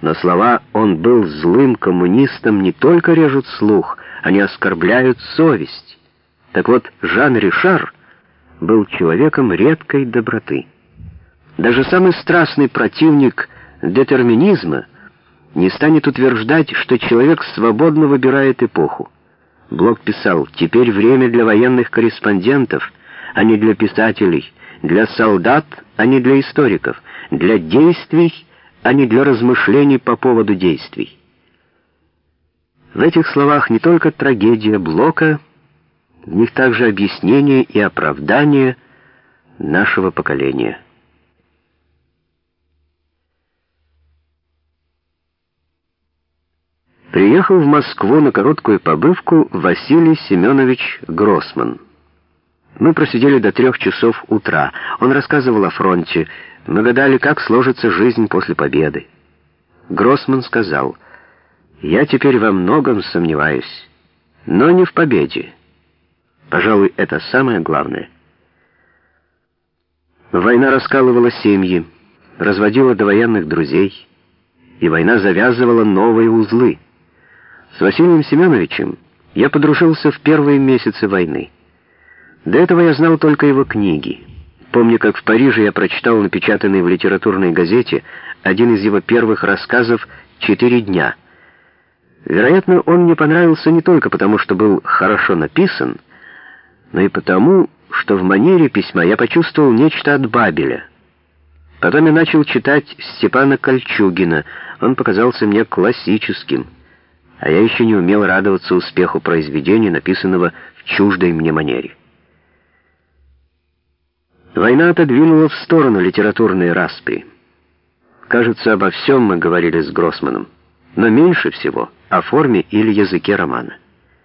Но слова «он был злым коммунистом» не только режут слух, они оскорбляют совесть. Так вот, Жан Ришар был человеком редкой доброты. Даже самый страстный противник детерминизма не станет утверждать, что человек свободно выбирает эпоху. Блок писал: «Теперь время для военных корреспондентов, а не для писателей, для солдат, а не для историков, для действий, а не для размышлений по поводу действий». В этих словах не только трагедия Блока, в них также объяснение и оправдание нашего поколения. Приехал в Москву на короткую побывку Василий Семенович Гроссман. Мы просидели до 3 часов утра. Он рассказывал о фронте. Мы гадали, как сложится жизнь после победы. Гроссман сказал: «Я теперь во многом сомневаюсь, но не в победе. Пожалуй, это самое главное». Война раскалывала семьи, разводила довоенных друзей, и война завязывала новые узлы. С Василием Семеновичем я подружился в первые месяцы войны. До этого я знал только его книги. Помню, как в Париже я прочитал напечатанный в литературной газете один из его первых рассказов «4 дня». Вероятно, он мне понравился не только потому, что был хорошо написан, но и потому, что в манере письма я почувствовал нечто от Бабеля. Потом я начал читать Степана Кольчугина. Он показался мне классическим, а я еще не умел радоваться успеху произведения, написанного в чуждой мне манере. Война отодвинула в сторону литературные распри. Кажется, обо всем мы говорили с Гроссманом, но меньше всего о форме или языке романа.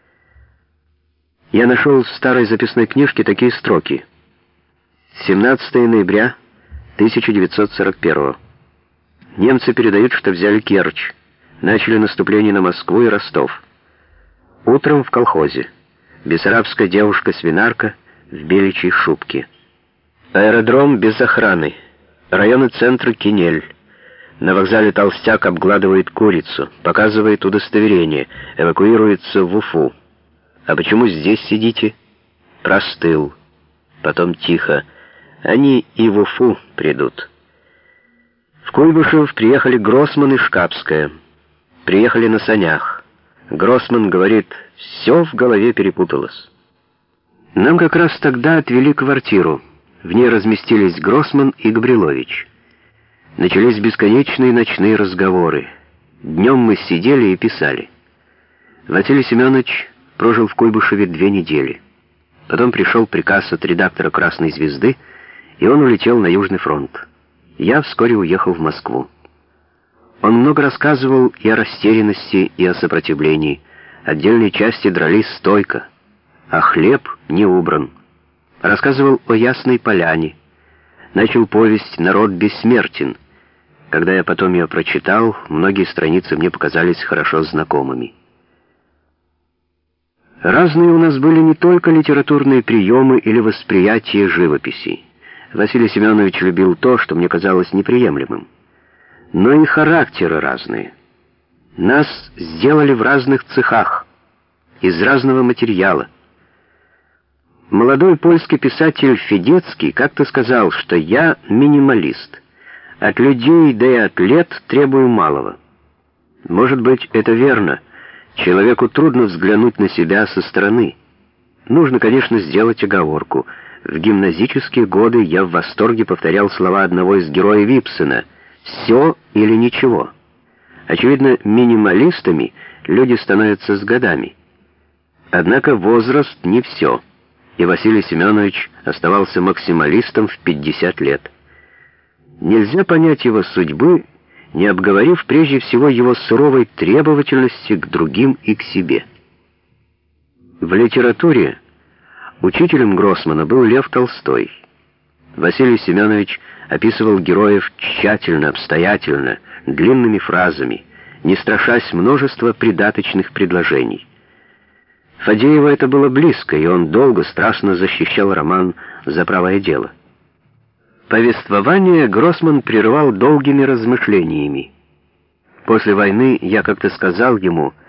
Я нашел в старой записной книжке такие строки: 17 ноября 1941. Немцы передают, что взяли Керчь. Начали наступление на Москву и Ростов. Утром в колхозе. Бессарабская девушка-свинарка в беличьей шубке. Аэродром без охраны. Районы центра Кинель. На вокзале толстяк обгладывает курицу, показывает удостоверение, эвакуируется в Уфу. «А почему здесь сидите?» «Простыл». Потом тихо: «Они и в Уфу придут». В Куйбышев приехали Гроссман и Шкапская. Приехали на санях. Гроссман говорит: «Все в голове перепуталось». Нам как раз тогда отвели квартиру. В ней разместились Гроссман и Габрилович. Начались бесконечные ночные разговоры. Днем мы сидели и писали. Василий Семенович прожил в Куйбышеве 2 недели. Потом пришел приказ от редактора «Красной звезды», и он улетел на Южный фронт. Я вскоре уехал в Москву. Он много рассказывал и о растерянности, и о сопротивлении. Отдельные части дрались стойко, а хлеб не убран. Рассказывал о Ясной Поляне. Начал повесть «Народ бессмертен». Когда я потом ее прочитал, многие страницы мне показались хорошо знакомыми. Разные у нас были не только литературные приемы или восприятие живописи. Василий Семенович любил то, что мне казалось неприемлемым. Но и характеры разные. Нас сделали в разных цехах, из разного материала. Молодой польский писатель Федецкий как-то сказал, что я минималист. От людей, да и от лет требую малого. Может быть, это верно. Человеку трудно взглянуть на себя со стороны. Нужно, конечно, сделать оговорку. В гимназические годы я в восторге повторял слова одного из героев Ибсена: «Все или ничего». Очевидно, минималистами люди становятся с годами. Однако возраст не все, и Василий Семенович оставался максималистом в 50 лет. Нельзя понять его судьбы, не обговорив прежде всего его суровой требовательности к другим и к себе. В литературе учителем Гроссмана был Лев Толстой. Василий Семенович описывал героев тщательно, обстоятельно, длинными фразами, не страшась множества придаточных предложений. Фадееву это было близко, и он долго страстно защищал роман «За правое дело». Повествование Гроссман прервал долгими размышлениями. После войны я как-то сказал ему,